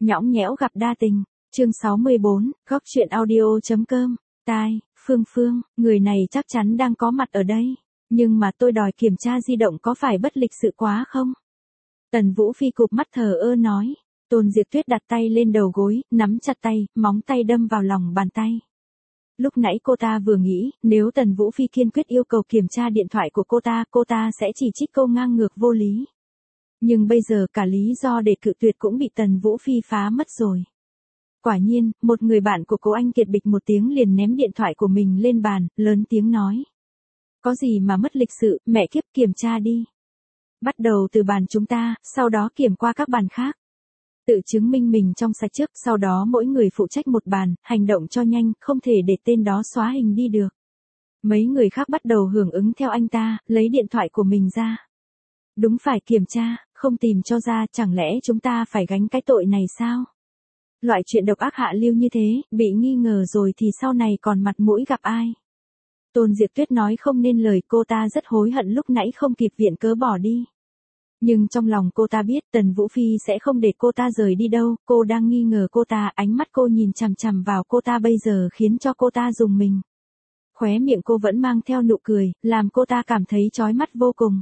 Nhõng nhẽo gặp đa tình. Chương 64, góc truyện audio.com. Tai, Phương, người này chắc chắn đang có mặt ở đây. Nhưng mà tôi đòi kiểm tra di động có phải bất lịch sự quá không? Tần Vũ Phi cụp mắt thờ ơ nói. Tôn Diệp Tuyết đặt tay lên đầu gối, nắm chặt tay, móng tay đâm vào lòng bàn tay. Lúc nãy cô ta vừa nghĩ, nếu Tần Vũ Phi kiên quyết yêu cầu kiểm tra điện thoại của cô ta sẽ chỉ trích câu ngang ngược vô lý. Nhưng bây giờ cả lý do để cự tuyệt cũng bị Tần Vũ Phi phá mất rồi. Quả nhiên, một người bạn của cô Anh Kiệt bịch một tiếng liền ném điện thoại của mình lên bàn, lớn tiếng nói. Có gì mà mất lịch sự, mẹ kiếp kiểm tra đi. Bắt đầu từ bàn chúng ta, sau đó kiểm qua các bàn khác. Tự chứng minh mình trong sạch trước, sau đó mỗi người phụ trách một bàn, hành động cho nhanh, không thể để tên đó xóa hình đi được. Mấy người khác bắt đầu hưởng ứng theo anh ta, lấy điện thoại của mình ra. Đúng phải kiểm tra, không tìm cho ra, chẳng lẽ chúng ta phải gánh cái tội này sao? Loại chuyện độc ác hạ lưu như thế, bị nghi ngờ rồi thì sau này còn mặt mũi gặp ai? Tôn Diệp Tuyết nói không nên lời, cô ta rất hối hận lúc nãy không kịp viện cớ bỏ đi. Nhưng trong lòng cô ta biết Tần Vũ Phi sẽ không để cô ta rời đi đâu, cô đang nghi ngờ cô ta, ánh mắt cô nhìn chằm chằm vào cô ta bây giờ khiến cho cô ta rùng mình. Khóe miệng cô vẫn mang theo nụ cười, làm cô ta cảm thấy chói mắt vô cùng.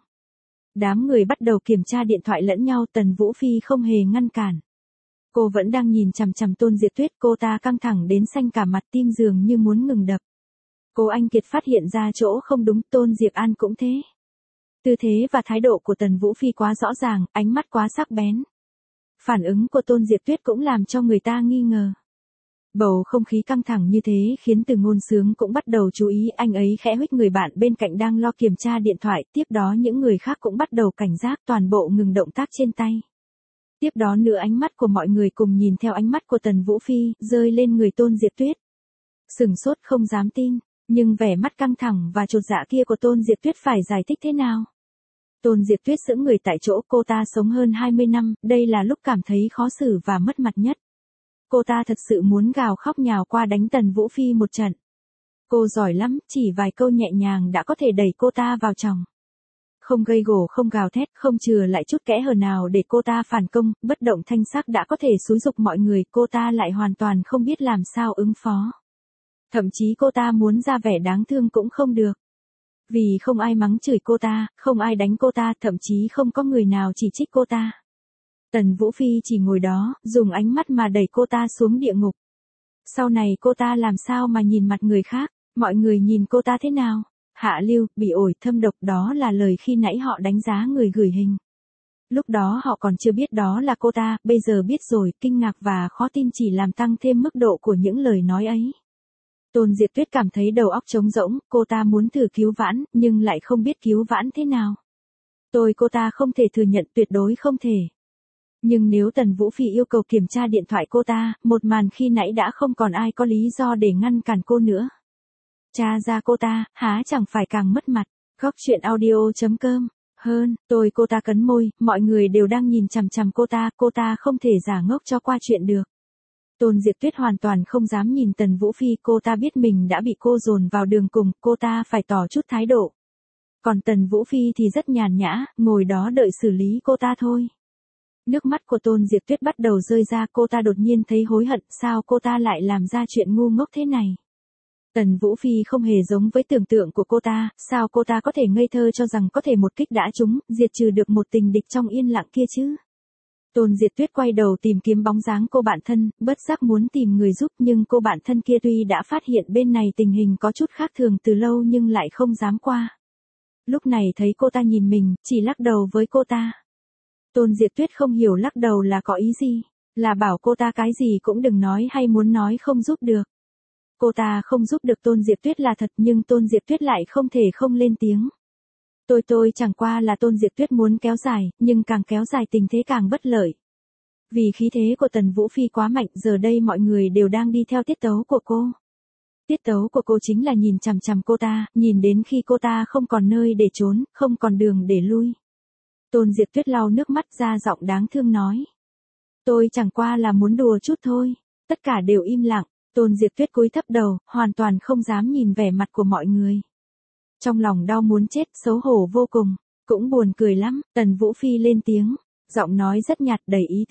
Đám người bắt đầu kiểm tra điện thoại lẫn nhau, Tần Vũ Phi không hề ngăn cản. Cô vẫn đang nhìn chằm chằm Tôn Diệp Tuyết, cô ta căng thẳng đến xanh cả mặt, tim dường như muốn ngừng đập. Cô Anh Kiệt phát hiện ra chỗ không đúng, Tôn Diệp An cũng thế. Tư thế và thái độ của Tần Vũ Phi quá rõ ràng, ánh mắt quá sắc bén. Phản ứng của Tôn Diệp Tuyết cũng làm cho người ta nghi ngờ. Bầu không khí căng thẳng như thế khiến Từ Ngôn Sướng cũng bắt đầu chú ý, anh ấy khẽ huých người bạn bên cạnh đang lo kiểm tra điện thoại, tiếp đó những người khác cũng bắt đầu cảnh giác, toàn bộ ngừng động tác trên tay. Tiếp đó nữa ánh mắt của mọi người cùng nhìn theo ánh mắt của Tần Vũ Phi, rơi lên người Tôn Diệp Tuyết. Sửng sốt không dám tin, nhưng vẻ mắt căng thẳng và chột dạ kia của Tôn Diệp Tuyết phải giải thích thế nào? Tôn Diệp Tuyết sững người tại chỗ, cô ta sống hơn 20 năm, đây là lúc cảm thấy khó xử và mất mặt nhất. Cô ta thật sự muốn gào khóc nhào qua đánh Tần Vũ Phi một trận. Cô giỏi lắm, chỉ vài câu nhẹ nhàng đã có thể đẩy cô ta vào chòng. Không gây gổ, không gào thét, không chừa lại chút kẽ hở nào để cô ta phản công, bất động thanh sắc đã có thể xúi giục mọi người, cô ta lại hoàn toàn không biết làm sao ứng phó. Thậm chí cô ta muốn ra vẻ đáng thương cũng không được. Vì không ai mắng chửi cô ta, không ai đánh cô ta, thậm chí không có người nào chỉ trích cô ta. Tần Vũ Phi chỉ ngồi đó, dùng ánh mắt mà đẩy cô ta xuống địa ngục. Sau này cô ta làm sao mà nhìn mặt người khác, mọi người nhìn cô ta thế nào? Hạ lưu, bị ổi, thâm độc, đó là lời khi nãy họ đánh giá người gửi hình. Lúc đó họ còn chưa biết đó là cô ta, bây giờ biết rồi, kinh ngạc và khó tin chỉ làm tăng thêm mức độ của những lời nói ấy. Tôn Diệp Tuyết cảm thấy đầu óc trống rỗng, cô ta muốn thử cứu vãn, nhưng lại không biết cứu vãn thế nào. Cô ta không thể thừa nhận, tuyệt đối không thể. Nhưng nếu Tần Vũ Phi yêu cầu kiểm tra điện thoại cô ta, một màn khi nãy đã không còn ai có lý do để ngăn cản cô nữa. Tra ra cô ta, há chẳng phải càng mất mặt. Góc truyện audio.com. Cô ta cắn môi, mọi người đều đang nhìn chằm chằm cô ta không thể giả ngốc cho qua chuyện được. Tôn Diệp Tuyết hoàn toàn không dám nhìn Tần Vũ Phi, cô ta biết mình đã bị cô dồn vào đường cùng, cô ta phải tỏ chút thái độ. Còn Tần Vũ Phi thì rất nhàn nhã, ngồi đó đợi xử lý cô ta thôi. Nước mắt của Tôn Diệp Tuyết bắt đầu rơi ra, cô ta đột nhiên thấy hối hận, sao cô ta lại làm ra chuyện ngu ngốc thế này. Tần Vũ Phi không hề giống với tưởng tượng của cô ta, sao cô ta có thể ngây thơ cho rằng có thể một kích đã trúng, diệt trừ được một tình địch trong yên lặng kia chứ. Tôn Diệp Tuyết quay đầu tìm kiếm bóng dáng cô bạn thân, bất giác muốn tìm người giúp, nhưng cô bạn thân kia tuy đã phát hiện bên này tình hình có chút khác thường từ lâu nhưng lại không dám qua. Lúc này thấy cô ta nhìn mình, chỉ lắc đầu với cô ta. Tôn Diệp Tuyết không hiểu lắc đầu là có ý gì, là bảo cô ta cái gì cũng đừng nói hay muốn nói không giúp được. Cô ta không giúp được Tôn Diệp Tuyết là thật, nhưng Tôn Diệp Tuyết lại không thể không lên tiếng. Tôi chẳng qua là Tôn Diệp Tuyết muốn kéo dài, nhưng càng kéo dài tình thế càng bất lợi. Vì khí thế của Tần Vũ Phi quá mạnh, giờ đây mọi người đều đang đi theo tiết tấu của cô. Tiết tấu của cô chính là nhìn chằm chằm cô ta, nhìn đến khi cô ta không còn nơi để trốn, không còn đường để lui. Tôn Diệp Tuyết lau nước mắt ra, giọng đáng thương nói. Tôi chẳng qua là muốn đùa chút thôi. Tất cả đều im lặng, Tôn Diệp Tuyết cúi thấp đầu, hoàn toàn không dám nhìn vẻ mặt của mọi người. Trong lòng đau muốn chết, xấu hổ vô cùng, cũng buồn cười lắm. Tần Vũ Phi lên tiếng, giọng nói rất nhạt đầy ý tứ.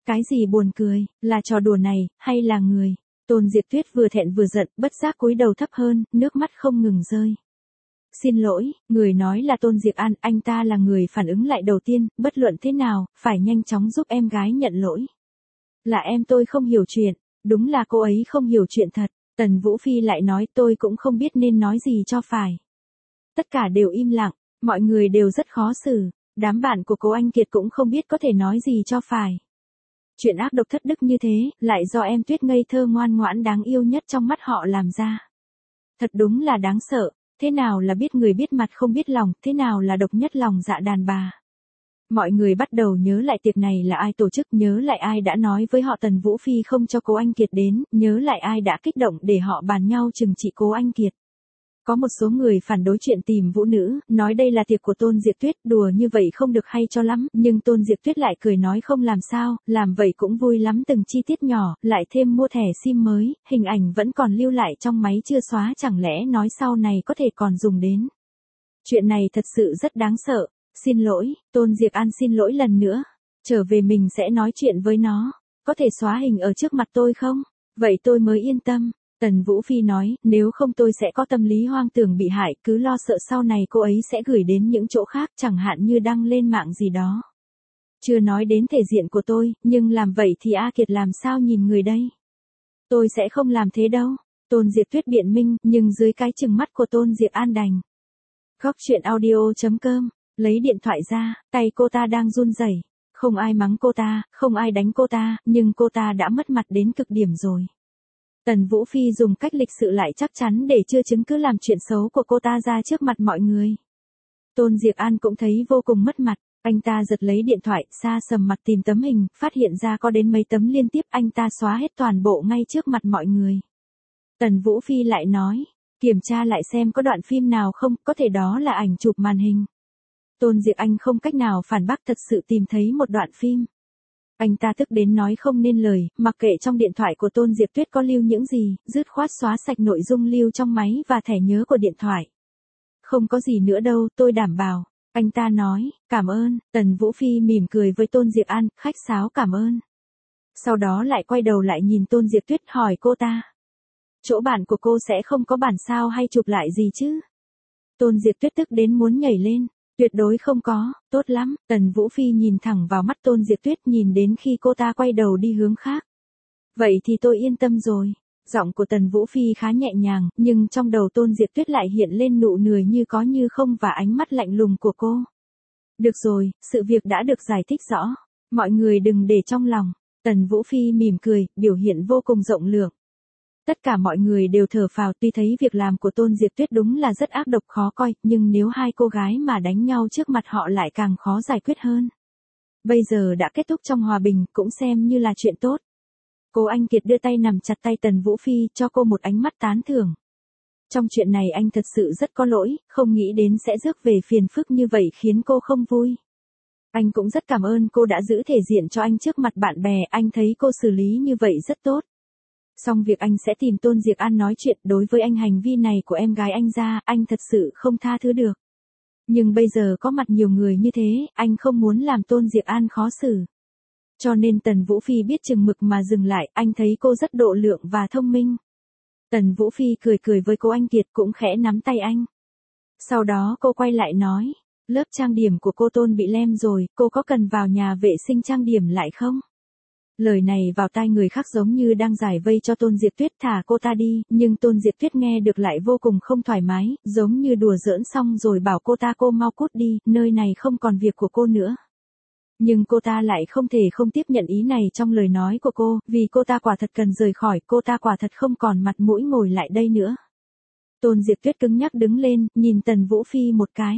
Cái gì buồn cười, là trò đùa này, hay là người? Tôn Diệp Tuyết vừa thẹn vừa giận, bất giác cúi đầu thấp hơn, nước mắt không ngừng rơi. Xin lỗi, người nói là Tôn Diệp An, anh ta là người phản ứng lại đầu tiên, bất luận thế nào, phải nhanh chóng giúp em gái nhận lỗi. Là em tôi không hiểu chuyện, đúng là cô ấy không hiểu chuyện thật. Tần Vũ Phi lại nói tôi cũng không biết nên nói gì cho phải. Tất cả đều im lặng, mọi người đều rất khó xử, đám bạn của cô Anh Kiệt cũng không biết có thể nói gì cho phải. Chuyện ác độc thất đức như thế, lại do em Tuyết ngây thơ ngoan ngoãn đáng yêu nhất trong mắt họ làm ra. Thật đúng là đáng sợ, thế nào là biết người biết mặt không biết lòng, thế nào là độc nhất lòng dạ đàn bà. Mọi người bắt đầu nhớ lại tiệc này là ai tổ chức, nhớ lại ai đã nói với họ Tần Vũ Phi không cho cô Anh Kiệt đến, nhớ lại ai đã kích động để họ bàn nhau trừng trị cô Anh Kiệt. Có một số người phản đối chuyện tìm vũ nữ, nói đây là tiệc của Tôn Diệp Tuyết, đùa như vậy không được hay cho lắm, nhưng Tôn Diệp Tuyết lại cười nói không làm sao, làm vậy cũng vui lắm, từng chi tiết nhỏ, lại thêm mua thẻ sim mới, hình ảnh vẫn còn lưu lại trong máy chưa xóa, chẳng lẽ nói sau này có thể còn dùng đến. Chuyện này thật sự rất đáng sợ. Xin lỗi, Tôn Diệp An xin lỗi lần nữa. Trở về mình sẽ nói chuyện với nó. Có thể xóa hình ở trước mặt tôi không? Vậy tôi mới yên tâm. Tần Vũ Phi nói, nếu không tôi sẽ có tâm lý hoang tưởng bị hại, cứ lo sợ sau này cô ấy sẽ gửi đến những chỗ khác, chẳng hạn như đăng lên mạng gì đó. Chưa nói đến thể diện của tôi, nhưng làm vậy thì A Kiệt làm sao nhìn người đây? Tôi sẽ không làm thế đâu. Tôn Diệp Tuyết biện minh, nhưng dưới cái trừng mắt của Tôn Diệp An đành. Góc chuyện audio.com. Lấy điện thoại ra, tay cô ta đang run rẩy. Không ai mắng cô ta, không ai đánh cô ta, nhưng cô ta đã mất mặt đến cực điểm rồi. Tần Vũ Phi dùng cách lịch sự lại chắc chắn để chưa chứng cứ làm chuyện xấu của cô ta ra trước mặt mọi người. Tôn Diệp An cũng thấy vô cùng mất mặt, anh ta giật lấy điện thoại, xa sầm mặt tìm tấm hình, phát hiện ra có đến mấy tấm liên tiếp, anh ta xóa hết toàn bộ ngay trước mặt mọi người. Tần Vũ Phi lại nói, kiểm tra lại xem có đoạn phim nào không, có thể đó là ảnh chụp màn hình. Tôn Diệp Anh không cách nào phản bác, thật sự tìm thấy một đoạn phim. Anh ta tức đến nói không nên lời, mặc kệ trong điện thoại của Tôn Diệp Tuyết có lưu những gì, dứt khoát xóa sạch nội dung lưu trong máy và thẻ nhớ của điện thoại. Không có gì nữa đâu, tôi đảm bảo. Anh ta nói, cảm ơn. Tần Vũ Phi mỉm cười với Tôn Diệp An, khách sáo cảm ơn. Sau đó lại quay đầu lại nhìn Tôn Diệp Tuyết hỏi cô ta. Chỗ bản của cô sẽ không có bản sao hay chụp lại gì chứ? Tôn Diệp Tuyết tức đến muốn nhảy lên. Tuyệt đối không có, tốt lắm. Tần Vũ Phi nhìn thẳng vào mắt Tôn Diệp Tuyết, nhìn đến khi cô ta quay đầu đi hướng khác. Vậy thì tôi yên tâm rồi. Giọng của Tần Vũ Phi khá nhẹ nhàng, nhưng trong đầu Tôn Diệp Tuyết lại hiện lên nụ cười như có như không và ánh mắt lạnh lùng của cô. Được rồi, sự việc đã được giải thích rõ. Mọi người đừng để trong lòng. Tần Vũ Phi mỉm cười, biểu hiện vô cùng rộng lượng. Tất cả mọi người đều thở phào, tuy thấy việc làm của Tôn Diệp Tuyết đúng là rất ác độc khó coi, nhưng nếu hai cô gái mà đánh nhau trước mặt họ lại càng khó giải quyết hơn. Bây giờ đã kết thúc trong hòa bình, cũng xem như là chuyện tốt. Cô Anh Kiệt đưa tay nắm chặt tay Tần Vũ Phi, cho cô một ánh mắt tán thưởng. Trong chuyện này anh thật sự rất có lỗi, không nghĩ đến sẽ rước về phiền phức như vậy khiến cô không vui. Anh cũng rất cảm ơn cô đã giữ thể diện cho anh trước mặt bạn bè, anh thấy cô xử lý như vậy rất tốt. Xong việc anh sẽ tìm Tôn Diệp An nói chuyện, đối với anh hành vi này của em gái anh ra, anh thật sự không tha thứ được. Nhưng bây giờ có mặt nhiều người như thế, anh không muốn làm Tôn Diệp An khó xử. Cho nên Tần Vũ Phi biết chừng mực mà dừng lại, anh thấy cô rất độ lượng và thông minh. Tần Vũ Phi cười cười với cô Anh Kiệt cũng khẽ nắm tay anh. Sau đó cô quay lại nói, lớp trang điểm của cô Tôn bị lem rồi, cô có cần vào nhà vệ sinh trang điểm lại không? Lời này vào tai người khác giống như đang giải vây cho Tôn Diệp Tuyết, thả cô ta đi, nhưng Tôn Diệp Tuyết nghe được lại vô cùng không thoải mái, giống như đùa giỡn xong rồi bảo cô ta cô mau cút đi, nơi này không còn việc của cô nữa. Nhưng cô ta lại không thể không tiếp nhận ý này trong lời nói của cô, vì cô ta quả thật cần rời khỏi, cô ta quả thật không còn mặt mũi ngồi lại đây nữa. Tôn Diệp Tuyết cứng nhắc đứng lên, nhìn Tần Vũ Phi một cái.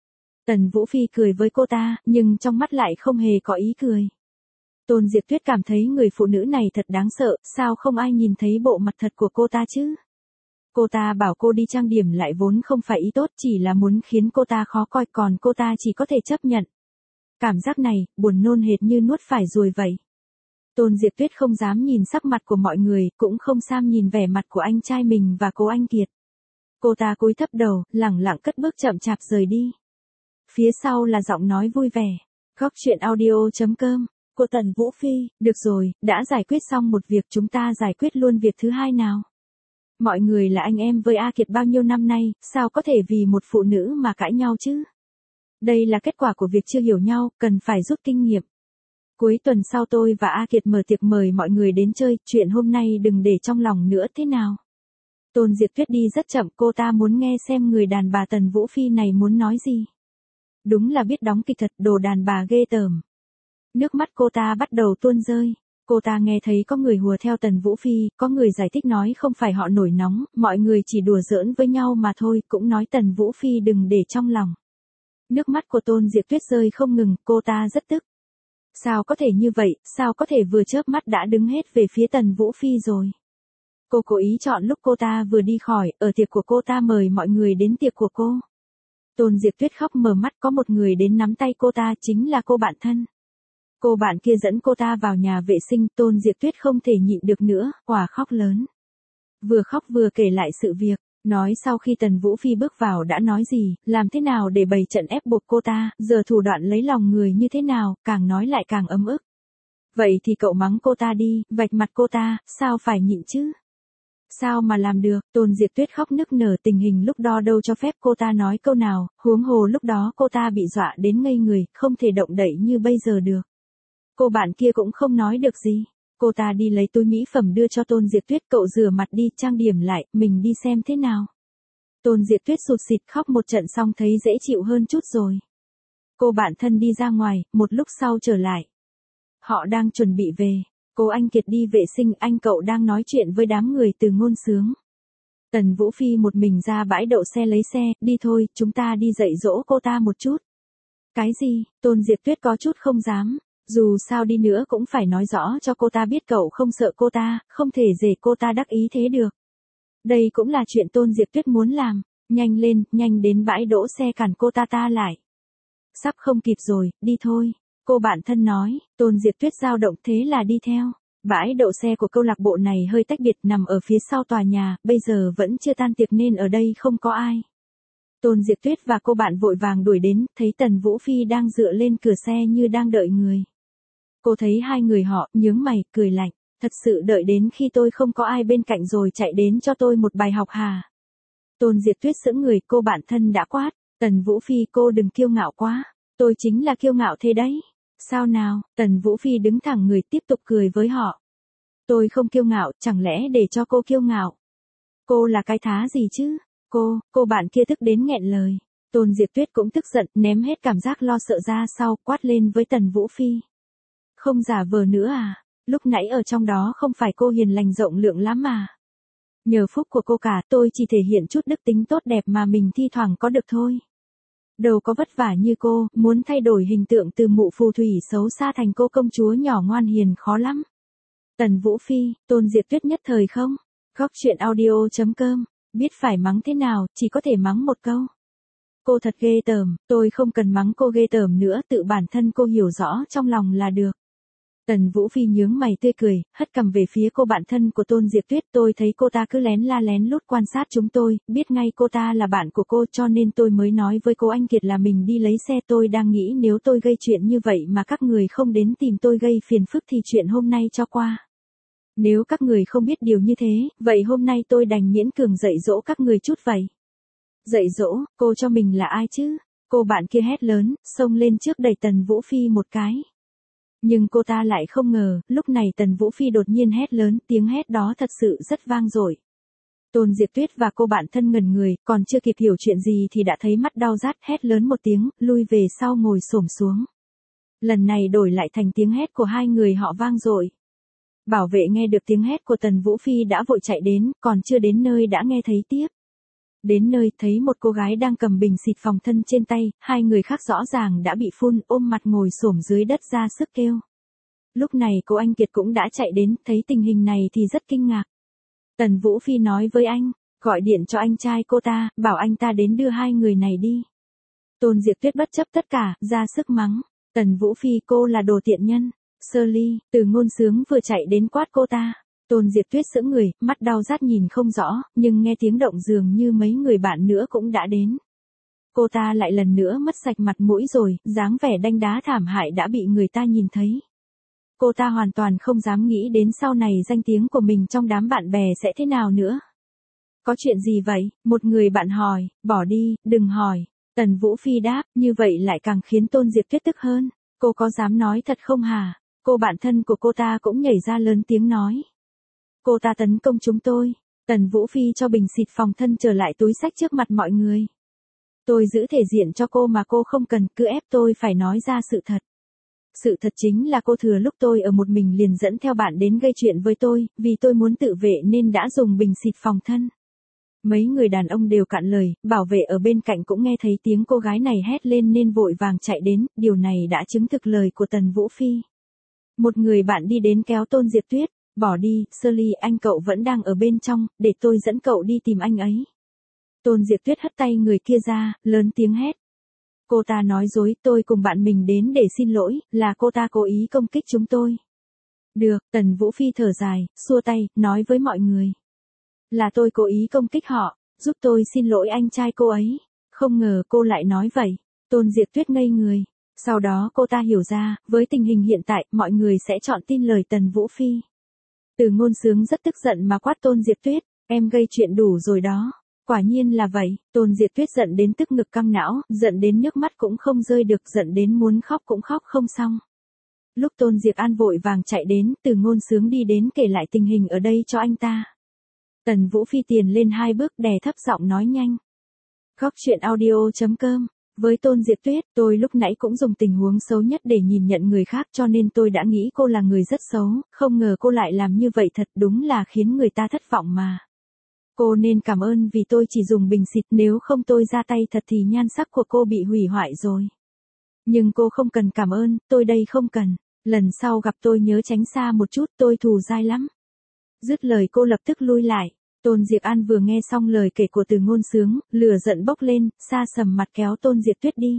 Tần Vũ Phi cười với cô ta, nhưng trong mắt lại không hề có ý cười. Tôn Diệp Tuyết cảm thấy người phụ nữ này thật đáng sợ, sao không ai nhìn thấy bộ mặt thật của cô ta chứ? Cô ta bảo cô đi trang điểm lại vốn không phải ý tốt, chỉ là muốn khiến cô ta khó coi, còn cô ta chỉ có thể chấp nhận. Cảm giác này, buồn nôn hệt như nuốt phải ruồi vậy. Tôn Diệp Tuyết không dám nhìn sắc mặt của mọi người, cũng không sam nhìn vẻ mặt của anh trai mình và cô Anh Kiệt. Cô ta cúi thấp đầu, lẳng lặng cất bước chậm chạp rời đi. Phía sau là giọng nói vui vẻ. Góc chuyện audio.com Cô Tần Vũ Phi, được rồi, đã giải quyết xong một việc chúng ta giải quyết luôn việc thứ hai nào. Mọi người là anh em với A Kiệt bao nhiêu năm nay, sao có thể vì một phụ nữ mà cãi nhau chứ? Đây là kết quả của việc chưa hiểu nhau, cần phải rút kinh nghiệm. Cuối tuần sau tôi và A Kiệt mở tiệc mời mọi người đến chơi, chuyện hôm nay đừng để trong lòng nữa thế nào. Tôn Diệp Tuyết đi rất chậm, cô ta muốn nghe xem người đàn bà Tần Vũ Phi này muốn nói gì. Đúng là biết đóng kịch thật, đồ đàn bà ghê tởm. Nước mắt cô ta bắt đầu tuôn rơi. Cô ta nghe thấy có người hùa theo Tần Vũ Phi, có người giải thích nói không phải họ nổi nóng, mọi người chỉ đùa giỡn với nhau mà thôi, cũng nói Tần Vũ Phi đừng để trong lòng. Nước mắt của Tôn Diệp Tuyết rơi không ngừng, cô ta rất tức. Sao có thể như vậy, sao có thể vừa chớp mắt đã đứng hết về phía Tần Vũ Phi rồi. Cô cố ý chọn lúc cô ta vừa đi khỏi, ở tiệc của cô ta mời mọi người đến tiệc của cô. Tôn Diệp Tuyết khóc mở mắt, có một người đến nắm tay cô ta, chính là cô bạn thân. Cô bạn kia dẫn cô ta vào nhà vệ sinh, Tôn Diệp Tuyết không thể nhịn được nữa, òa khóc lớn. Vừa khóc vừa kể lại sự việc, nói sau khi Tần Vũ Phi bước vào đã nói gì, làm thế nào để bày trận ép buộc cô ta, giờ thủ đoạn lấy lòng người như thế nào, càng nói lại càng ấm ức. Vậy thì cậu mắng cô ta đi, vạch mặt cô ta, sao phải nhịn chứ? Sao mà làm được, Tôn Diệp Tuyết khóc nức nở, tình hình lúc đó đâu cho phép cô ta nói câu nào, huống hồ lúc đó cô ta bị dọa đến ngây người, không thể động đậy như bây giờ được. Cô bạn kia cũng không nói được gì. Cô ta đi lấy túi mỹ phẩm đưa cho Tôn Diệp Tuyết, cậu rửa mặt đi, trang điểm lại, mình đi xem thế nào. Tôn Diệp Tuyết sụt sịt khóc một trận xong thấy dễ chịu hơn chút rồi. Cô bạn thân đi ra ngoài, một lúc sau trở lại. Họ đang chuẩn bị về. Cô Anh Kiệt đi vệ sinh, anh cậu đang nói chuyện với đám người từ Ngôn Sướng. Tần Vũ Phi một mình ra bãi đậu xe lấy xe, đi thôi, chúng ta đi dạy dỗ cô ta một chút. Cái gì, Tôn Diệp Tuyết có chút không dám. Dù sao đi nữa cũng phải nói rõ cho cô ta biết cậu không sợ cô ta, không thể để cô ta đắc ý thế được. Đây cũng là chuyện Tôn Diệp Tuyết muốn làm, nhanh lên, nhanh đến bãi đỗ xe cản cô ta lại. Sắp không kịp rồi, đi thôi. Cô bạn thân nói, Tôn Diệp Tuyết dao động thế là đi theo. Bãi đậu xe của câu lạc bộ này hơi tách biệt nằm ở phía sau tòa nhà, bây giờ vẫn chưa tan tiệc nên ở đây không có ai. Tôn Diệp Tuyết và cô bạn vội vàng đuổi đến, thấy Tần Vũ Phi đang dựa lên cửa xe như đang đợi người. Cô thấy hai người họ, nhướng mày, cười lạnh, thật sự đợi đến khi tôi không có ai bên cạnh rồi chạy đến cho tôi một bài học hả? Tôn Diệp Tuyết sững người, cô bạn thân đã quát, Tần Vũ Phi cô đừng kiêu ngạo quá, tôi chính là kiêu ngạo thế đấy. Sao nào, Tần Vũ Phi đứng thẳng người tiếp tục cười với họ. Tôi không kiêu ngạo, chẳng lẽ để cho cô kiêu ngạo? Cô là cái thá gì chứ? Cô bạn kia tức đến nghẹn lời. Tôn Diệp Tuyết cũng tức giận, ném hết cảm giác lo sợ ra sau, quát lên với Tần Vũ Phi. Không giả vờ nữa à? Lúc nãy ở trong đó không phải cô hiền lành rộng lượng lắm mà. Nhờ phúc của cô cả, tôi chỉ thể hiện chút đức tính tốt đẹp mà mình thi thoảng có được thôi. Đâu có vất vả như cô, muốn thay đổi hình tượng từ mụ phù thủy xấu xa thành cô công chúa nhỏ ngoan hiền khó lắm. Tần Vũ Phi, Tôn Diệp Tuyết nhất thời không? Góc truyện audio.com, biết phải mắng thế nào, chỉ có thể mắng một câu. Cô thật ghê tởm, tôi không cần mắng cô ghê tởm nữa, tự bản thân cô hiểu rõ trong lòng là được. Tần Vũ Phi nhướng mày tươi cười, hất cằm về phía cô bạn thân của Tôn Diệp Tuyết, tôi thấy cô ta cứ lén la lén lút quan sát chúng tôi, biết ngay cô ta là bạn của cô cho nên tôi mới nói với cô Anh Kiệt là mình đi lấy xe, tôi đang nghĩ nếu tôi gây chuyện như vậy mà các người không đến tìm tôi gây phiền phức thì chuyện hôm nay cho qua. Nếu các người không biết điều như thế, vậy hôm nay tôi đành miễn cường dạy dỗ các người chút vậy. Dạy dỗ, cô cho mình là ai chứ? Cô bạn kia hét lớn, xông lên trước đẩy Tần Vũ Phi một cái. Nhưng cô ta lại không ngờ, lúc này Tần Vũ Phi đột nhiên hét lớn, tiếng hét đó thật sự rất vang dội. Tôn Diệp Tuyết và cô bạn thân ngẩn người, còn chưa kịp hiểu chuyện gì thì đã thấy mắt đau rát, hét lớn một tiếng, lui về sau ngồi xổm xuống. Lần này đổi lại thành tiếng hét của hai người họ vang dội. Bảo vệ nghe được tiếng hét của Tần Vũ Phi đã vội chạy đến, còn chưa đến nơi đã nghe thấy tiếp. Đến nơi thấy một cô gái đang cầm bình xịt phòng thân trên tay, hai người khác rõ ràng đã bị phun, ôm mặt ngồi xổm dưới đất ra sức kêu. Lúc này cô Anh Kiệt cũng đã chạy đến, thấy tình hình này thì rất kinh ngạc. Tần Vũ Phi nói với anh, gọi điện cho anh trai cô ta, bảo anh ta đến đưa hai người này đi. Tôn Diệp Tuyết bất chấp tất cả, ra sức mắng. Tần Vũ Phi cô là đồ tiện nhân. Shirley, từ Ngôn Sướng vừa chạy đến quát cô ta. Tôn Diệp Tuyết sững người, mắt đau rát nhìn không rõ, nhưng nghe tiếng động dường như mấy người bạn nữa cũng đã đến. Cô ta lại lần nữa mất sạch mặt mũi rồi, dáng vẻ đanh đá thảm hại đã bị người ta nhìn thấy. cô ta hoàn toàn không dám nghĩ đến sau này danh tiếng của mình trong đám bạn bè sẽ thế nào nữa. Có chuyện gì vậy? Một người bạn hỏi, bỏ đi, đừng hỏi. Tần Vũ Phi đáp, như vậy lại càng khiến Tôn Diệp Tuyết tức hơn. Cô có dám nói thật không hả? Cô bạn thân của cô ta cũng nhảy ra lớn tiếng nói. Cô ta tấn công chúng tôi. Tần Vũ Phi cho bình xịt phòng thân trở lại túi xách trước mặt mọi người. Tôi giữ thể diện cho cô mà cô không cần cứ ép tôi phải nói ra sự thật. Sự thật chính là cô thừa lúc tôi ở một mình liền dẫn theo bạn đến gây chuyện với tôi, vì tôi muốn tự vệ nên đã dùng bình xịt phòng thân. Mấy người đàn ông đều cạn lời, bảo vệ ở bên cạnh cũng nghe thấy tiếng cô gái này hét lên nên vội vàng chạy đến, điều này đã chứng thực lời của Tần Vũ Phi. Một người bạn đi đến kéo Tôn Diệp Tuyết, bỏ đi, Shirley anh cậu vẫn đang ở bên trong, để tôi dẫn cậu đi tìm anh ấy. Tôn Diệp Tuyết hất tay người kia ra, lớn tiếng hét. Cô ta nói dối, tôi cùng bạn mình đến để xin lỗi, là cô ta cố ý công kích chúng tôi. Được, Tần Vũ Phi thở dài, xua tay, nói với mọi người. Là tôi cố ý công kích họ, giúp tôi xin lỗi anh trai cô ấy. Không ngờ cô lại nói vậy. Tôn Diệp Tuyết ngây người. Sau đó cô ta hiểu ra, với tình hình hiện tại, mọi người sẽ chọn tin lời Tần Vũ Phi. Từ Ngôn Sướng rất tức giận mà quát Tôn Diệp Tuyết, em gây chuyện đủ rồi đó. Quả nhiên là vậy, Tôn Diệp Tuyết giận đến tức ngực căng não, giận đến nước mắt cũng không rơi được, giận đến muốn khóc cũng khóc không xong. Lúc Tôn Diệp An vội vàng chạy đến, Từ Ngôn Sướng đi đến kể lại tình hình ở đây cho anh ta. Tần Vũ Phi tiền lên 2 bước đè thấp giọng nói nhanh. Góc truyện audio.com. Với Tôn Diệp Tuyết, tôi lúc nãy cũng dùng tình huống xấu nhất để nhìn nhận người khác cho nên tôi đã nghĩ cô là người rất xấu, không ngờ cô lại làm như vậy thật đúng là khiến người ta thất vọng mà. Cô nên cảm ơn vì tôi chỉ dùng bình xịt, nếu không tôi ra tay thật thì nhan sắc của cô bị hủy hoại rồi. Nhưng cô không cần cảm ơn, tôi đây không cần. Lần sau gặp tôi nhớ tránh xa một chút, tôi thù dai lắm. Dứt lời cô lập tức lui lại. Tôn Diệp An vừa nghe xong lời kể của Từ Ngôn Sướng, lửa giận bốc lên, xa sầm mặt kéo Tôn Diệp Tuyết đi.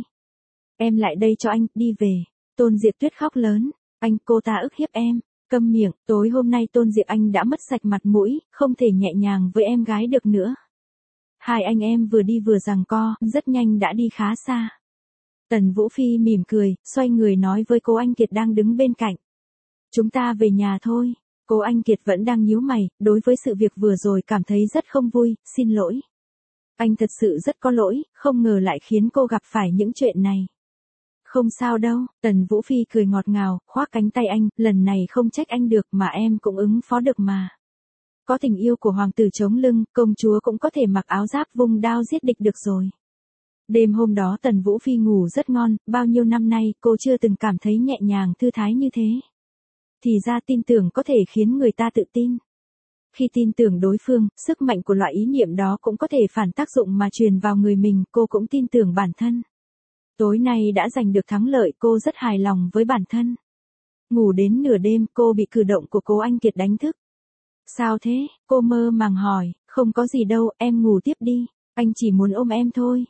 Em lại đây cho anh, đi về. Tôn Diệp Tuyết khóc lớn. Anh, cô ta ức hiếp em. Câm miệng, tối hôm nay Tôn Diệp Anh đã mất sạch mặt mũi, không thể nhẹ nhàng với em gái được nữa. Hai anh em vừa đi vừa giằng co, rất nhanh đã đi khá xa. Tần Vũ Phi mỉm cười, xoay người nói với cô Anh Kiệt đang đứng bên cạnh. Chúng ta về nhà thôi. Cô Anh Kiệt vẫn đang nhíu mày, đối với sự việc vừa rồi cảm thấy rất không vui, xin lỗi. Anh thật sự rất có lỗi, không ngờ lại khiến cô gặp phải những chuyện này. Không sao đâu, Tần Vũ Phi cười ngọt ngào, khoác cánh tay anh, lần này không trách anh được mà em cũng ứng phó được mà. Có tình yêu của hoàng tử chống lưng, công chúa cũng có thể mặc áo giáp vung đao giết địch được rồi. Đêm hôm đó Tần Vũ Phi ngủ rất ngon, bao nhiêu năm nay cô chưa từng cảm thấy nhẹ nhàng thư thái như thế. Thì ra tin tưởng có thể khiến người ta tự tin. Khi tin tưởng đối phương, sức mạnh của loại ý niệm đó cũng có thể phản tác dụng mà truyền vào người mình, cô cũng tin tưởng bản thân. Tối nay đã giành được thắng lợi, cô rất hài lòng với bản thân. Ngủ đến nửa đêm, cô bị cử động của cô Anh Kiệt đánh thức. Sao thế? Cô mơ màng hỏi, không có gì đâu, em ngủ tiếp đi, anh chỉ muốn ôm em thôi.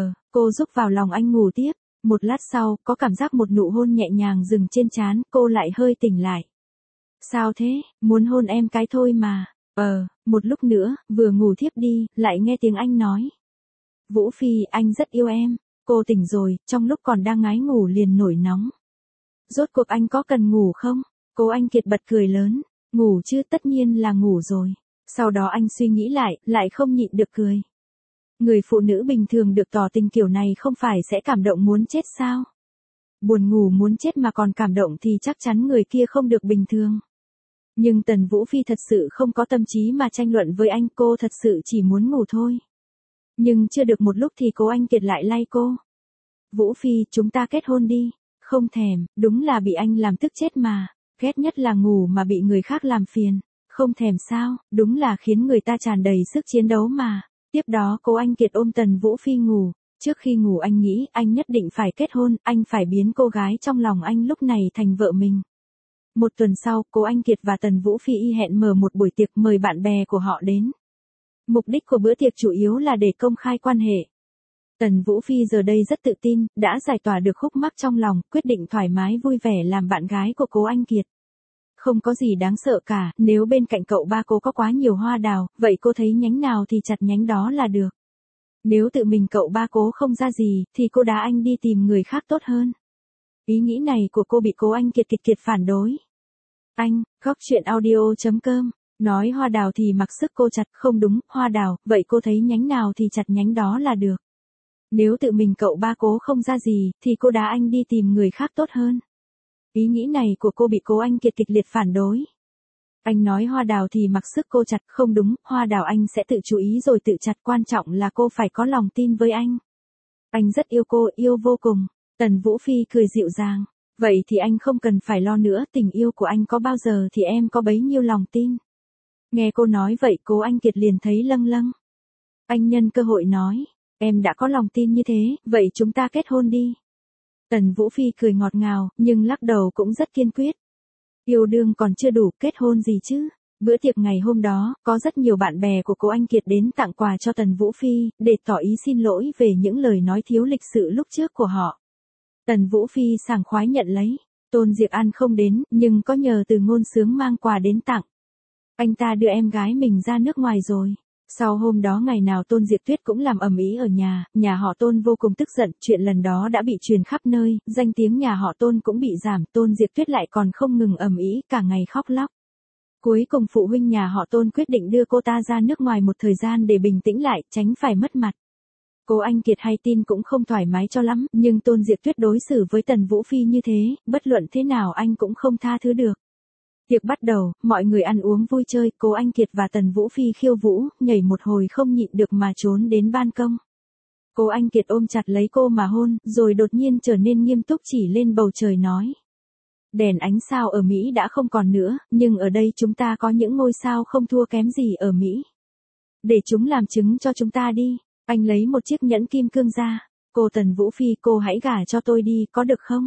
Cô rúc vào lòng anh ngủ tiếp. Một lát sau, có cảm giác một nụ hôn nhẹ nhàng dừng trên trán, cô lại hơi tỉnh lại. Sao thế? Muốn hôn em cái thôi mà. Một lúc nữa, vừa ngủ thiếp đi, lại nghe tiếng anh nói. Vũ Phi, anh rất yêu em. Cô tỉnh rồi, trong lúc còn đang ngái ngủ liền nổi nóng. Rốt cuộc anh có cần ngủ không? Cô Anh Kiệt bật cười lớn. Ngủ chứ, tất nhiên là ngủ rồi. Sau đó anh suy nghĩ lại không nhịn được cười. Người phụ nữ bình thường được tỏ tình kiểu này không phải sẽ cảm động muốn chết sao? Buồn ngủ muốn chết mà còn cảm động thì chắc chắn người kia không được bình thường. Nhưng Tần Vũ Phi thật sự không có tâm trí mà tranh luận với anh, cô thật sự chỉ muốn ngủ thôi. Nhưng chưa được một lúc thì cô Anh Kiệt lại lay cô. Vũ Phi, chúng ta kết hôn đi. Không thèm, đúng là bị anh làm tức chết mà. Ghét nhất là ngủ mà bị người khác làm phiền. Không thèm sao, đúng là khiến người ta tràn đầy sức chiến đấu mà. Tiếp đó cô Anh Kiệt ôm Tần Vũ Phi ngủ. Trước khi ngủ anh nghĩ anh nhất định phải kết hôn, anh phải biến cô gái trong lòng anh lúc này thành vợ mình. Một tuần sau, cô Anh Kiệt và Tần Vũ Phi hẹn mở một buổi tiệc mời bạn bè của họ đến. Mục đích của bữa tiệc chủ yếu là để công khai quan hệ. Tần Vũ Phi giờ đây rất tự tin, đã giải tỏa được khúc mắc trong lòng, quyết định thoải mái vui vẻ làm bạn gái của cô Anh Kiệt. Không có gì đáng sợ cả, nếu bên cạnh cậu ba cô có quá nhiều hoa đào, vậy cô thấy nhánh nào thì chặt nhánh đó là được. Nếu tự mình cậu ba cố không ra gì, thì cô đá anh đi tìm người khác tốt hơn. Ý nghĩ này của cô bị cô Anh Kiệt phản đối. Góc chuyện audio.com. Nói hoa đào thì mặc sức cô chặt, không đúng, hoa đào, vậy cô thấy nhánh nào thì chặt nhánh đó là được. Nếu tự mình cậu ba cố không ra gì, thì cô đá anh đi tìm người khác tốt hơn. Ý nghĩ này của cô bị Cố Anh Kiệt kịch liệt phản đối. Anh nói hoa đào thì mặc sức cô chặt, không đúng, hoa đào anh sẽ tự chú ý rồi tự chặt, quan trọng là cô phải có lòng tin với anh. Anh rất yêu cô, yêu vô cùng. Tần Vũ Phi cười dịu dàng. Vậy thì anh không cần phải lo nữa, tình yêu của anh có bao giờ thì em có bấy nhiêu lòng tin. Nghe cô nói vậy Cố Anh Kiệt liền thấy lâng lâng. Anh nhân cơ hội nói, em đã có lòng tin như thế, vậy chúng ta kết hôn đi. Tần Vũ Phi cười ngọt ngào, nhưng lắc đầu cũng rất kiên quyết. Yêu đương còn chưa đủ, kết hôn gì chứ? Bữa tiệc ngày hôm đó, có rất nhiều bạn bè của Cố Anh Kiệt đến tặng quà cho Tần Vũ Phi, để tỏ ý xin lỗi về những lời nói thiếu lịch sự lúc trước của họ. Tần Vũ Phi sảng khoái nhận lấy. Tôn Diệp An không đến, nhưng có nhờ Từ Ngôn Sướng mang quà đến tặng. Anh ta đưa em gái mình ra nước ngoài rồi. Sau hôm đó ngày nào Tôn Diệp Tuyết cũng làm ầm ĩ ở nhà họ Tôn vô cùng tức giận, chuyện lần đó đã bị truyền khắp nơi, danh tiếng nhà họ Tôn cũng bị giảm, Tôn Diệp Tuyết lại còn không ngừng ầm ĩ, cả ngày khóc lóc. Cuối cùng phụ huynh nhà họ Tôn quyết định đưa cô ta ra nước ngoài một thời gian để bình tĩnh lại, tránh phải mất mặt. Cố Anh Kiệt hay tin cũng không thoải mái cho lắm, nhưng Tôn Diệp Tuyết đối xử với Tần Vũ Phi như thế, bất luận thế nào anh cũng không tha thứ được. Tiệc bắt đầu, mọi người ăn uống vui chơi, Cố Anh Kiệt và Tần Vũ Phi khiêu vũ, nhảy một hồi không nhịn được mà trốn đến ban công. Cố Anh Kiệt ôm chặt lấy cô mà hôn, rồi đột nhiên trở nên nghiêm túc chỉ lên bầu trời nói. Đèn ánh sao ở Mỹ đã không còn nữa, nhưng ở đây chúng ta có những ngôi sao không thua kém gì ở Mỹ. Để chúng làm chứng cho chúng ta đi. Anh lấy một chiếc nhẫn kim cương ra. Cô Tần Vũ Phi, cô hãy gả cho tôi đi, có được không?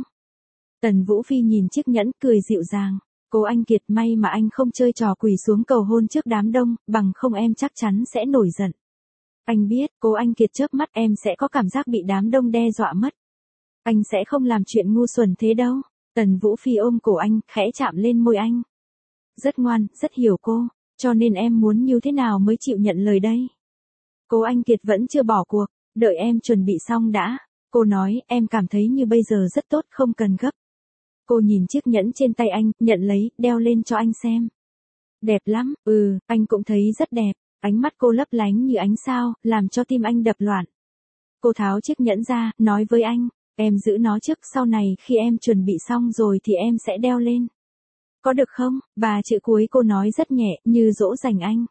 Tần Vũ Phi nhìn chiếc nhẫn cười dịu dàng. Cố Anh Kiệt, may mà anh không chơi trò quỳ xuống cầu hôn trước đám đông, bằng không em chắc chắn sẽ nổi giận. Anh biết, Cố Anh Kiệt chớp mắt, em sẽ có cảm giác bị đám đông đe dọa mất. Anh sẽ không làm chuyện ngu xuẩn thế đâu. Tần Vũ Phi ôm cổ anh, khẽ chạm lên môi anh. Rất ngoan, rất hiểu cô, cho nên em muốn như thế nào mới chịu nhận lời đây? Cố Anh Kiệt vẫn chưa bỏ cuộc, đợi em chuẩn bị xong đã. Cô nói, em cảm thấy như bây giờ rất tốt, không cần gấp. Cô nhìn chiếc nhẫn trên tay anh, nhận lấy, đeo lên cho anh xem. Đẹp lắm, anh cũng thấy rất đẹp. Ánh mắt cô lấp lánh như ánh sao, làm cho tim anh đập loạn. Cô tháo chiếc nhẫn ra, nói với anh, em giữ nó trước, sau này khi em chuẩn bị xong rồi thì em sẽ đeo lên. Có được không? Ba chữ cuối cô nói rất nhẹ, như dỗ dành anh.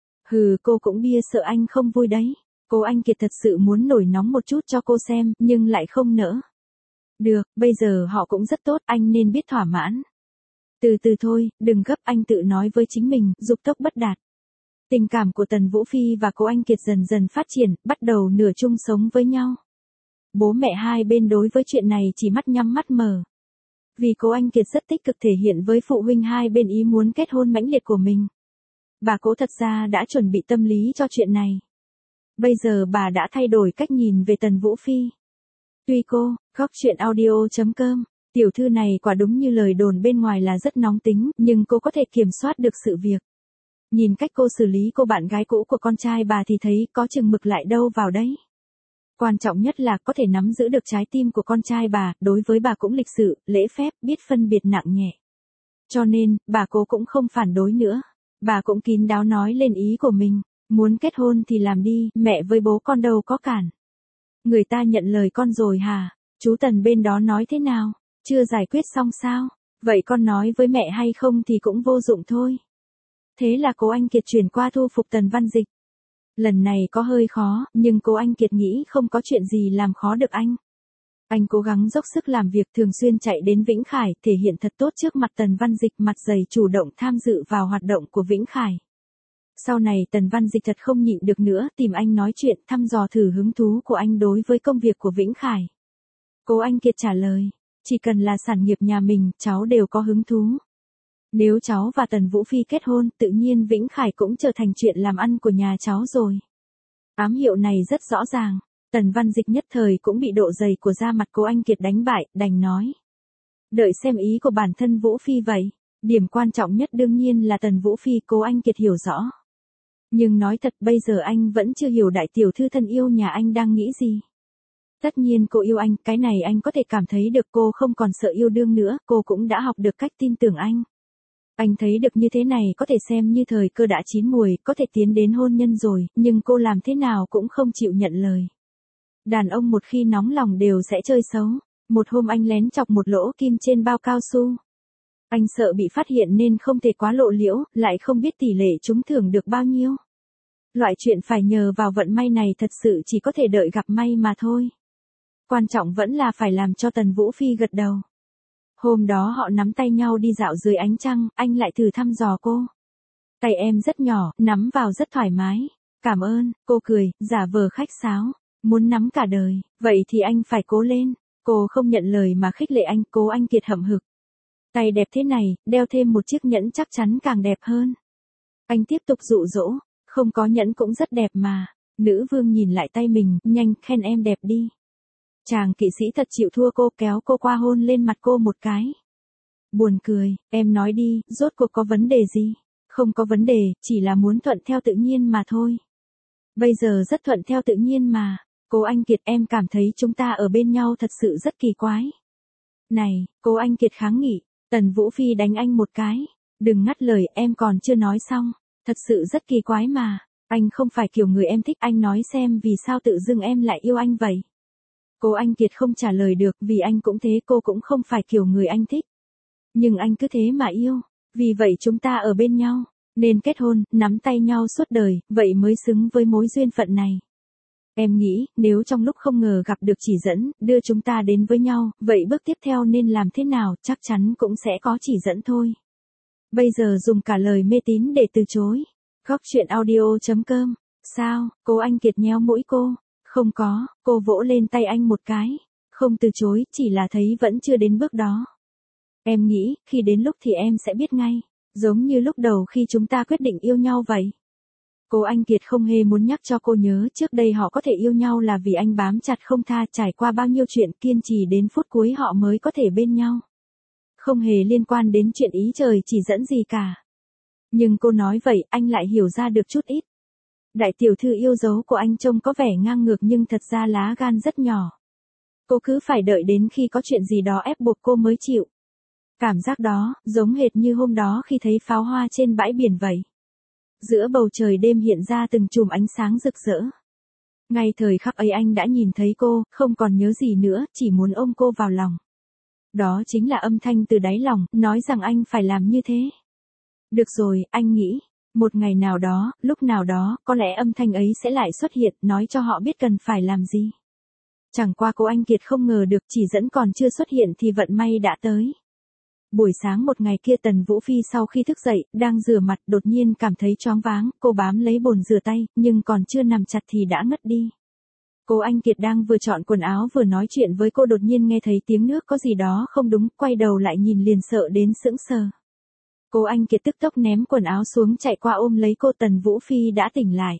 Cô cũng bia sợ anh không vui đấy. Cố Anh Kiệt thật sự muốn nổi nóng một chút cho cô xem, nhưng lại không nỡ. Được, bây giờ họ cũng rất tốt, anh nên biết thỏa mãn. Từ từ thôi, đừng gấp, anh tự nói với chính mình, dục tốc bất đạt. Tình cảm của Tần Vũ Phi và Cố Anh Kiệt dần dần phát triển, bắt đầu nửa chung sống với nhau. Bố mẹ hai bên đối với chuyện này chỉ mắt nhắm mắt mở. Vì Cố Anh Kiệt rất tích cực thể hiện với phụ huynh hai bên ý muốn kết hôn mãnh liệt của mình. Bà Cố thật ra đã chuẩn bị tâm lý cho chuyện này. Bây giờ bà đã thay đổi cách nhìn về Tần Vũ Phi. Tuy cô, góc chuyện audio.com, tiểu thư này quả đúng như lời đồn bên ngoài là rất nóng tính, nhưng cô có thể kiểm soát được sự việc. Nhìn cách cô xử lý cô bạn gái cũ của con trai bà thì thấy có chừng mực lại đâu vào đấy. Quan trọng nhất là có thể nắm giữ được trái tim của con trai bà, đối với bà cũng lịch sự, lễ phép, biết phân biệt nặng nhẹ. Cho nên, bà Cố cũng không phản đối nữa. Bà cũng kín đáo nói lên ý của mình. Muốn kết hôn thì làm đi, mẹ với bố con đâu có cản. Người ta nhận lời con rồi hả? Chú Tần bên đó nói thế nào? Chưa giải quyết xong sao? Vậy con nói với mẹ hay không thì cũng vô dụng thôi. Thế là Cố Anh Kiệt chuyển qua thu phục Tần Văn Dịch. Lần này có hơi khó, nhưng Cố Anh Kiệt nghĩ không có chuyện gì làm khó được anh. Anh cố gắng dốc sức làm việc, thường xuyên chạy đến Vĩnh Khải, thể hiện thật tốt trước mặt Tần Văn Dịch, mặt dày chủ động tham dự vào hoạt động của Vĩnh Khải. Sau này Tần Văn Dịch thật không nhịn được nữa, tìm anh nói chuyện, thăm dò thử hứng thú của anh đối với công việc của Vĩnh Khải. Cố Anh Kiệt trả lời, chỉ cần là sản nghiệp nhà mình, cháu đều có hứng thú. Nếu cháu và Tần Vũ Phi kết hôn, tự nhiên Vĩnh Khải cũng trở thành chuyện làm ăn của nhà cháu rồi. Ám hiệu này rất rõ ràng. Tần Văn Dịch nhất thời cũng bị độ dày của da mặt Cố Anh Kiệt đánh bại, đành nói. Đợi xem ý của bản thân Vũ Phi vậy. Điểm quan trọng nhất đương nhiên là Tần Vũ Phi, Cố Anh Kiệt hiểu rõ. Nhưng nói thật bây giờ anh vẫn chưa hiểu đại tiểu thư thân yêu nhà anh đang nghĩ gì. Tất nhiên cô yêu anh, cái này anh có thể cảm thấy được, cô không còn sợ yêu đương nữa, cô cũng đã học được cách tin tưởng anh. Anh thấy được như thế này có thể xem như thời cơ đã chín muồi, có thể tiến đến hôn nhân rồi, nhưng cô làm thế nào cũng không chịu nhận lời. Đàn ông một khi nóng lòng đều sẽ chơi xấu. Một hôm anh lén chọc một lỗ kim trên bao cao su. Anh sợ bị phát hiện nên không thể quá lộ liễu, lại không biết tỷ lệ trúng thưởng được bao nhiêu. Loại chuyện phải nhờ vào vận may này thật sự chỉ có thể đợi gặp may mà thôi. Quan trọng vẫn là phải làm cho Tần Vũ Phi gật đầu. Hôm đó họ nắm tay nhau đi dạo dưới ánh trăng, anh lại thử thăm dò cô. Tay em rất nhỏ, nắm vào rất thoải mái. Cảm ơn, cô cười, giả vờ khách sáo. Muốn nắm cả đời, vậy thì anh phải cố lên. Cô không nhận lời mà khích lệ anh, Cố Anh Kiệt hậm hực. Tay đẹp thế này, đeo thêm một chiếc nhẫn chắc chắn càng đẹp hơn. Anh tiếp tục dụ dỗ, không có nhẫn cũng rất đẹp mà. Nữ vương nhìn lại tay mình, nhanh, khen em đẹp đi. Chàng kỵ sĩ thật chịu thua cô, kéo cô qua hôn lên mặt cô một cái. Buồn cười, em nói đi, rốt cuộc có vấn đề gì? Không có vấn đề, chỉ là muốn thuận theo tự nhiên mà thôi. Bây giờ rất thuận theo tự nhiên mà. Cố Anh Kiệt, em cảm thấy chúng ta ở bên nhau thật sự rất kỳ quái. Này, Cố Anh Kiệt kháng nghị. Tần Vũ Phi đánh anh một cái. Đừng ngắt lời, em còn chưa nói xong. Thật sự rất kỳ quái mà. Anh không phải kiểu người em thích, anh nói xem vì sao tự dưng em lại yêu anh vậy. Cố Anh Kiệt không trả lời được, vì anh cũng thế, cô cũng không phải kiểu người anh thích. Nhưng anh cứ thế mà yêu. Vì vậy chúng ta ở bên nhau. Nên kết hôn, nắm tay nhau suốt đời, vậy mới xứng với mối duyên phận này. Em nghĩ, nếu trong lúc không ngờ gặp được chỉ dẫn, đưa chúng ta đến với nhau, vậy bước tiếp theo nên làm thế nào, chắc chắn cũng sẽ có chỉ dẫn thôi. Bây giờ dùng cả lời mê tín để từ chối. Góc truyện audio.com. Sao, Cố Anh Kiệt nhéo mũi cô. Không có, cô vỗ lên tay anh một cái. Không từ chối, chỉ là thấy vẫn chưa đến bước đó. Em nghĩ, khi đến lúc thì em sẽ biết ngay. Giống như lúc đầu khi chúng ta quyết định yêu nhau vậy. Cố Anh Kiệt không hề muốn nhắc cho cô nhớ trước đây họ có thể yêu nhau là vì anh bám chặt không tha, trải qua bao nhiêu chuyện, kiên trì đến phút cuối họ mới có thể bên nhau. Không hề liên quan đến chuyện ý trời chỉ dẫn gì cả. Nhưng cô nói vậy, anh lại hiểu ra được chút ít. Đại tiểu thư yêu dấu của anh trông có vẻ ngang ngược nhưng thật ra lá gan rất nhỏ. Cô cứ phải đợi đến khi có chuyện gì đó ép buộc cô mới chịu. Cảm giác đó, giống hệt như hôm đó khi thấy pháo hoa trên bãi biển vậy. Giữa bầu trời đêm hiện ra từng chùm ánh sáng rực rỡ. Ngay thời khắc ấy anh đã nhìn thấy cô, không còn nhớ gì nữa, chỉ muốn ôm cô vào lòng. Đó chính là âm thanh từ đáy lòng, nói rằng anh phải làm như thế. Được rồi, anh nghĩ, một ngày nào đó, lúc nào đó, có lẽ âm thanh ấy sẽ lại xuất hiện, nói cho họ biết cần phải làm gì. Chẳng qua Cố Anh Kiệt không ngờ được chỉ dẫn còn chưa xuất hiện thì vận may đã tới. Buổi sáng một ngày kia Tần Vũ Phi sau khi thức dậy, đang rửa mặt đột nhiên cảm thấy choáng váng, cô bám lấy bồn rửa tay, nhưng còn chưa nằm chặt thì đã ngất đi. Cố Anh Kiệt đang vừa chọn quần áo vừa nói chuyện với cô đột nhiên nghe thấy tiếng nước có gì đó không đúng, quay đầu lại nhìn liền sợ đến sững sờ. Cố Anh Kiệt tức tốc ném quần áo xuống chạy qua ôm lấy cô. Tần Vũ Phi đã tỉnh lại.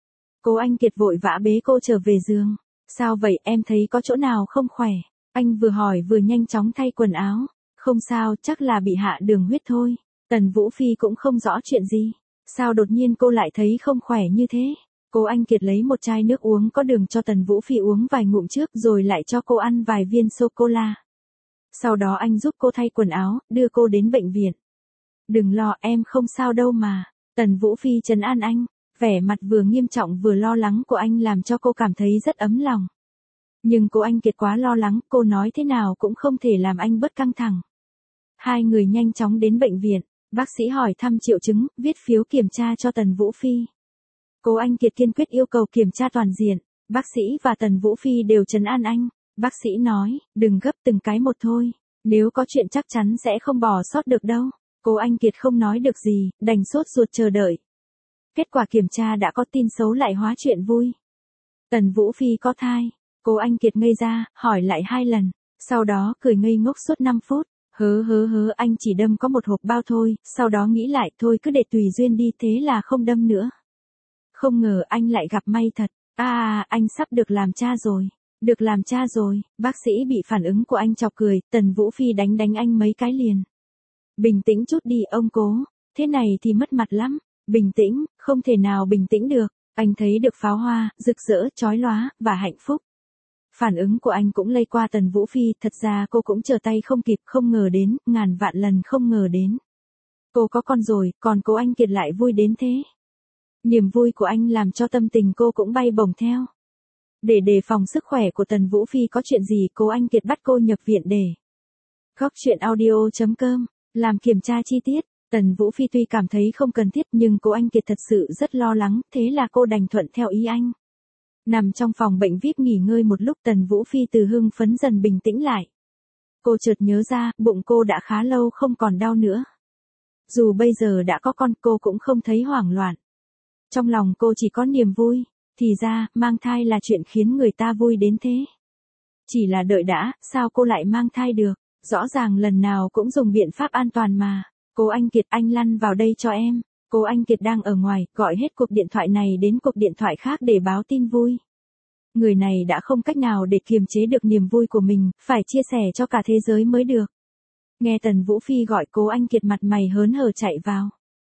Cố Anh Kiệt vội vã bế cô trở về giường. Sao vậy, em thấy có chỗ nào không khỏe? Anh vừa hỏi vừa nhanh chóng thay quần áo. Không sao, chắc là bị hạ đường huyết thôi. Tần Vũ Phi cũng không rõ chuyện gì. Sao đột nhiên cô lại thấy không khỏe như thế? Cố Anh Kiệt lấy một chai nước uống có đường cho Tần Vũ Phi uống vài ngụm trước rồi lại cho cô ăn vài viên sô-cô-la. Sau đó anh giúp cô thay quần áo, đưa cô đến bệnh viện. Đừng lo, em không sao đâu mà. Tần Vũ Phi trấn an anh. Vẻ mặt vừa nghiêm trọng vừa lo lắng của anh làm cho cô cảm thấy rất ấm lòng. Nhưng Cố Anh Kiệt quá lo lắng, cô nói thế nào cũng không thể làm anh bớt căng thẳng. Hai người nhanh chóng đến bệnh viện, bác sĩ hỏi thăm triệu chứng, viết phiếu kiểm tra cho Tần Vũ Phi. Cố Anh Kiệt kiên quyết yêu cầu kiểm tra toàn diện, bác sĩ và Tần Vũ Phi đều trấn an anh. Bác sĩ nói, đừng gấp từng cái một thôi, nếu có chuyện chắc chắn sẽ không bỏ sót được đâu. Cố Anh Kiệt không nói được gì, đành sốt ruột chờ đợi. Kết quả kiểm tra đã có tin xấu lại hóa chuyện vui. Tần Vũ Phi có thai. Cố Anh Kiệt ngây ra, hỏi lại 2 lần, sau đó cười ngây ngốc suốt 5 phút. Hớ, anh chỉ đâm có một hộp bao thôi, sau đó nghĩ lại thôi cứ để tùy duyên đi, thế là không đâm nữa. Không ngờ anh lại gặp may thật. Anh sắp được làm cha rồi. Được làm cha rồi, bác sĩ bị phản ứng của anh chọc cười, Tần Vũ Phi đánh anh mấy cái liền. Bình tĩnh chút đi ông Cố, thế này thì mất mặt lắm. Bình tĩnh, không thể nào bình tĩnh được. Anh thấy được pháo hoa, rực rỡ, chói lóa, và hạnh phúc. Phản ứng của anh cũng lây qua Tần Vũ Phi, thật ra cô cũng trở tay không kịp, không ngờ đến, ngàn vạn lần không ngờ đến. Cô có con rồi, còn cô anh Kiệt lại vui đến thế. Niềm vui của anh làm cho tâm tình cô cũng bay bổng theo. Để đề phòng sức khỏe của Tần Vũ Phi có chuyện gì, cô anh Kiệt bắt cô nhập viện để. Góc chuyện audio.com, làm kiểm tra chi tiết. Tần Vũ Phi tuy cảm thấy không cần thiết nhưng cô anh Kiệt thật sự rất lo lắng, thế là cô đành thuận theo ý anh. Nằm trong phòng bệnh VIP nghỉ ngơi một lúc, Tần Vũ Phi từ hưng phấn dần bình tĩnh lại. Cô chợt nhớ ra, bụng cô đã khá lâu không còn đau nữa. Dù bây giờ đã có con, cô cũng không thấy hoảng loạn. Trong lòng cô chỉ có niềm vui, thì ra, mang thai là chuyện khiến người ta vui đến thế. Chỉ là đợi đã, sao cô lại mang thai được, rõ ràng lần nào cũng dùng biện pháp an toàn mà. Cô anh Kiệt, anh lăn vào đây cho em. Cô anh Kiệt đang ở ngoài, gọi hết cuộc điện thoại này đến cuộc điện thoại khác để báo tin vui. Người này đã không cách nào để kiềm chế được niềm vui của mình, phải chia sẻ cho cả thế giới mới được. Nghe Tần Vũ Phi gọi, cô anh Kiệt mặt mày hớn hở chạy vào.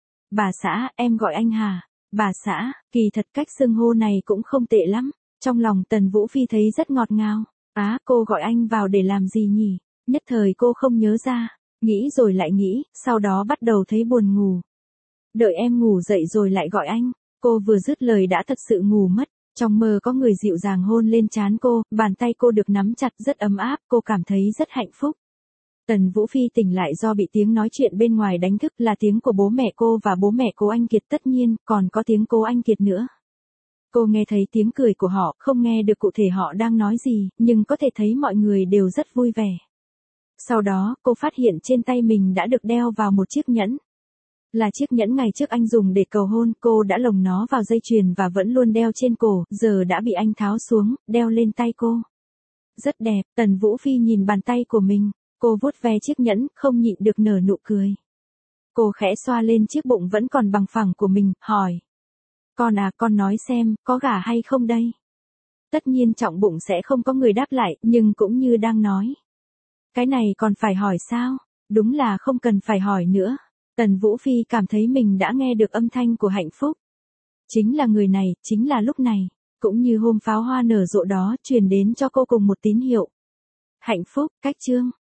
Bà xã, em gọi anh hả? Bà xã, kỳ thật cách xưng hô này cũng không tệ lắm. Trong lòng Tần Vũ Phi thấy rất ngọt ngào. Cô gọi anh vào để làm gì nhỉ? Nhất thời cô không nhớ ra. Nghĩ rồi lại nghĩ, sau đó bắt đầu thấy buồn ngủ. Đợi em ngủ dậy rồi lại gọi anh. Cô vừa dứt lời đã thật sự ngủ mất. Trong mơ có người dịu dàng hôn lên trán cô, bàn tay cô được nắm chặt rất ấm áp, cô cảm thấy rất hạnh phúc. Tần Vũ Phi tỉnh lại do bị tiếng nói chuyện bên ngoài đánh thức, là tiếng của bố mẹ cô và bố mẹ cô anh Kiệt, tất nhiên, còn có tiếng cô anh Kiệt nữa. Cô nghe thấy tiếng cười của họ, không nghe được cụ thể họ đang nói gì, nhưng có thể thấy mọi người đều rất vui vẻ. Sau đó, cô phát hiện trên tay mình đã được đeo vào một chiếc nhẫn. Là chiếc nhẫn ngày trước anh dùng để cầu hôn, cô đã lồng nó vào dây chuyền và vẫn luôn đeo trên cổ, giờ đã bị anh tháo xuống, đeo lên tay cô. Rất đẹp, Tần Vũ Phi nhìn bàn tay của mình, cô vuốt ve chiếc nhẫn, không nhịn được nở nụ cười. Cô khẽ xoa lên chiếc bụng vẫn còn bằng phẳng của mình, hỏi. Con nói xem, có gả hay không đây? Tất nhiên trọng bụng sẽ không có người đáp lại, nhưng cũng như đang nói. Cái này còn phải hỏi sao? Đúng là không cần phải hỏi nữa. Tần Vũ Phi cảm thấy mình đã nghe được âm thanh của hạnh phúc. Chính là người này, chính là lúc này, cũng như hôm pháo hoa nở rộ đó, truyền đến cho cô cùng một tín hiệu. Hạnh phúc, cách chương.